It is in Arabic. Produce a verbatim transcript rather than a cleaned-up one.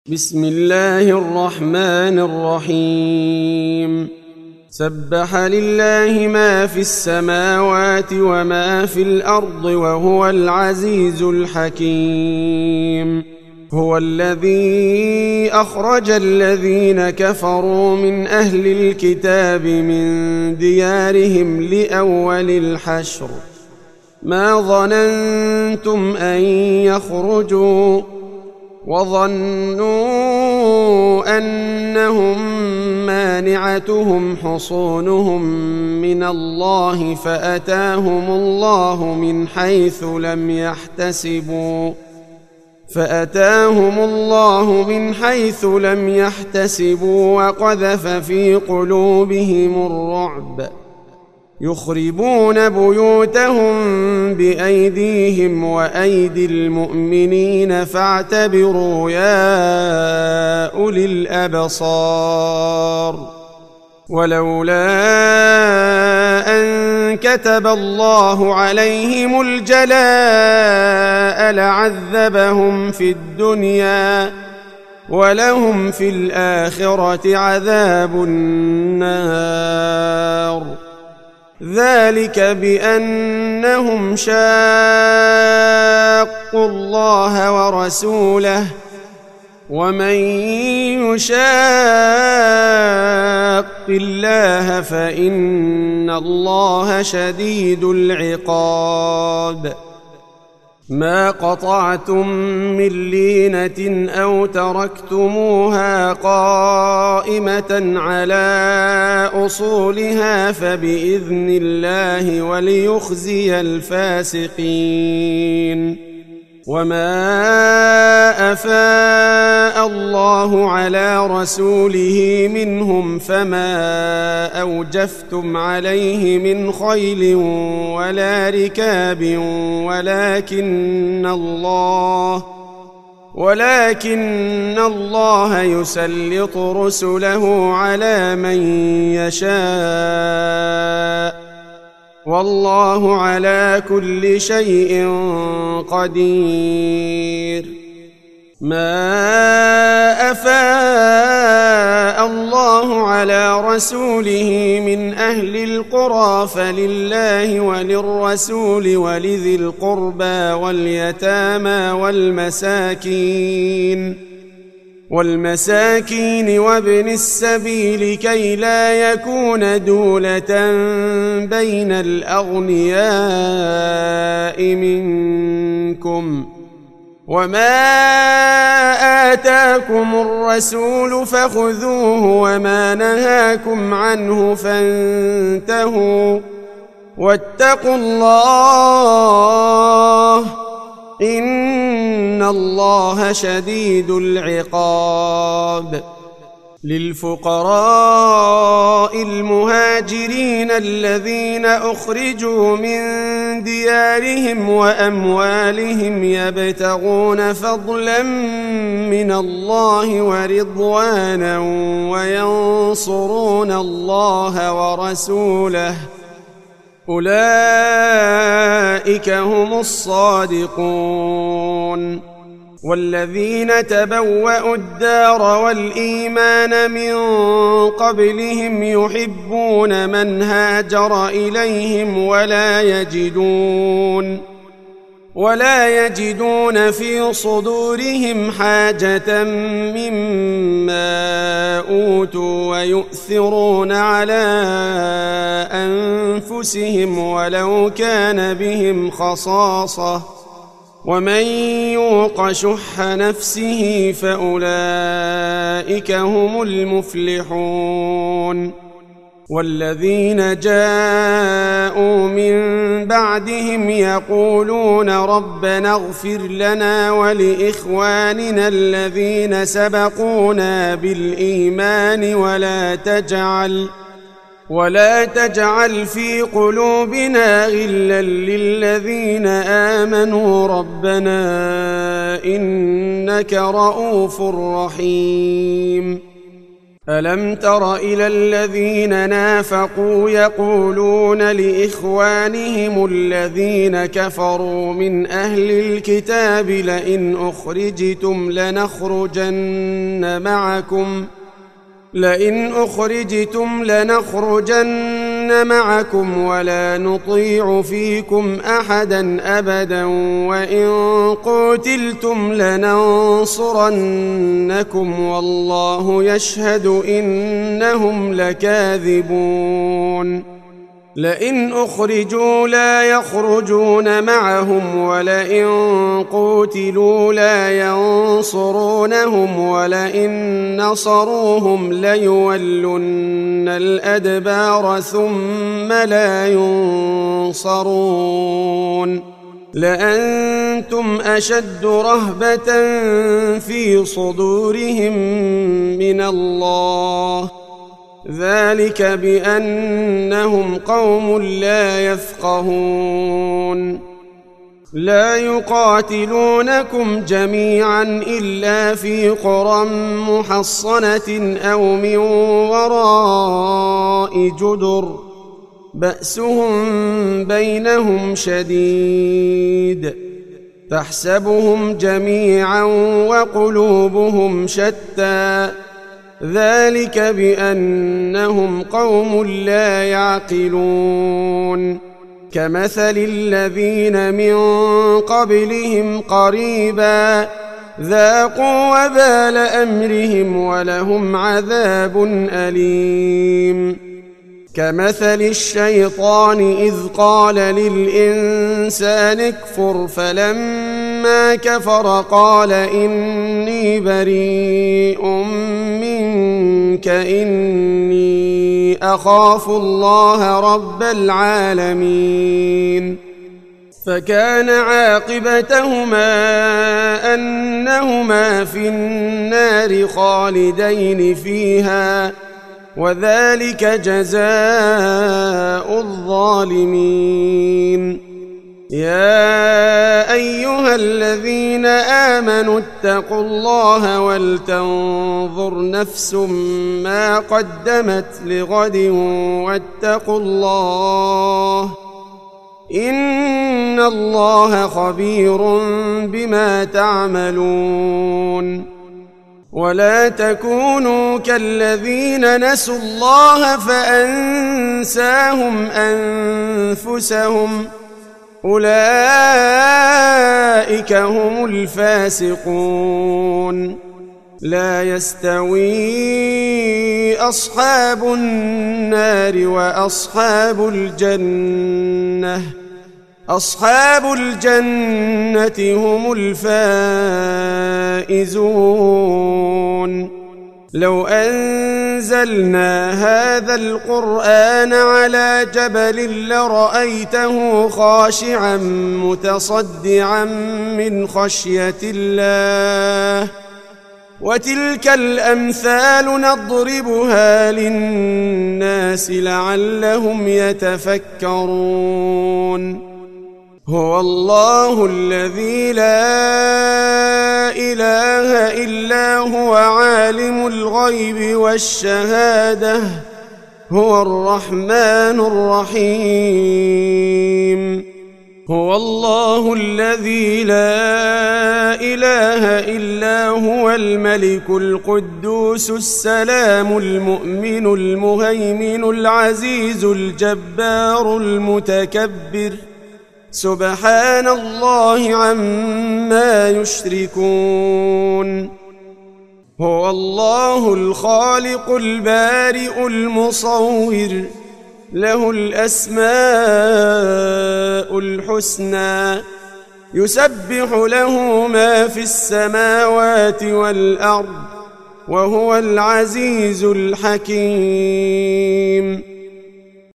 بسم الله الرحمن الرحيم سبح لله ما في السماوات وما في الأرض وهو العزيز الحكيم هو الذي أخرج الذين كفروا من أهل الكتاب من ديارهم لأول الحشر ما ظننتم أن يخرجوا وظنوا أنهم مانعتهم حصونهم من الله فأتاهم الله من حيث لم يحتسبوا فأتاهم الله من حيث لم يحتسبوا وقذف في قلوبهم الرعب يخربون بيوتهم بأيديهم وأيدي المؤمنين فاعتبروا يا أولي الأبصار ولولا أن كتب الله عليهم الجلاء لعذبهم في الدنيا ولهم في الآخرة عذاب النار ذلك بأنهم شاقوا الله ورسوله ومن يشاق الله فإن الله شديد العقاب ما قطعتم من لينة أو تركتموها قائمة على أصولها فبإذن الله وليخزي الفاسقين وما أفاء الله على رسوله منهم فما أوجفتم عليه من خيل ولا ركاب ولكن الله ولكن الله يسلط رسله على من يشاء والله على كل شيء قدير ما أفاء الله على رسوله من أهل القرى فلله وللرسول ولذي القربى واليتامى والمساكين والمساكين وابن السبيل كي لا يكون دولة بين الأغنياء منكم وما آتاكم الرسول فخذوه وما نهاكم عنه فانتهوا واتقوا الله إن الله شديد العقاب للفقراء المهاجرين الذين أخرجوا من ديارهم وأموالهم يبتغون فضلا من الله ورضوانا وينصرون الله ورسوله أولئك هم الصادقون والذين تبوأوا الدار والإيمان من قبلهم يحبون من هاجر إليهم ولا يجدون ولا يجدون في صدورهم حاجة مما أوتوا ويؤثرون على أنفسهم ولو كان بهم خصاصة ومن يوق شح نفسه فأولئك هم المفلحون والذين جاءوا من بعدهم يقولون ربنا اغفر لنا ولإخواننا الذين سبقونا بالإيمان ولا تجعل ولا تجعل في قلوبنا غلا للذين آمنوا ربنا إنك رؤوف رحيم ألم تر إلى الذين نافقوا يقولون لإخوانهم الذين كفروا من أهل الكتاب لئن أخرجتم لنخرجن معكم لئن أخرجتم لنخرجن معكم ولا نطيع فيكم أحدا أبدا وإن قتلتم لننصرنكم والله يشهد إنهم لكاذبون لئن أخرجوا لا يخرجون معهم ولئن قتلوا لا ينصرونهم ولئن نصروهم ليولن الأدبار ثم لا ينصرون لأنتم أشد رهبة في صدورهم من الله ذلك بأنهم قوم لا يفقهون لا يقاتلونكم جميعا إلا في قرى محصنة أو من وراء جدر بأسهم بينهم شديد تحسبهم جميعا وقلوبهم شتى ذلك بأنهم قوم لا يعقلون كمثل الذين من قبلهم قريبا ذاقوا وبال أمرهم ولهم عذاب أليم كمثل الشيطان إذ قال للإنسان اكفر فلما كفر قال إني بريء منك إني أخاف الله رب العالمين فكان عاقبتهما أنهما في النار خالدين فيها وذلك جزاء الظالمين يا أيها الذين آمنوا اتقوا الله ولتنظر نفس ما قدمت لغد واتقوا الله إن الله خبير بما تعملون ولا تكونوا كالذين نسوا الله فأنساهم أنفسهم أولئك هم الفاسقون لا يستوي أصحاب النار وأصحاب الجنة أصحاب الجنة هم الفائزون لو أنزلنا هذا القرآن على جبل لرأيته خاشعا متصدعا من خشية الله وتلك الأمثال نضربها للناس لعلهم يتفكرون هو الله الذي لا إله إلا هو عالم الغيب والشهادة هو الرحمن الرحيم هو الله الذي لا إله إلا هو الملك القدوس السلام المؤمن المهيمن العزيز الجبار المتكبر سبحان الله عما يشركون هو الله الخالق البارئ المصور له الأسماء الحسنى يسبح له ما في السماوات والأرض وهو العزيز الحكيم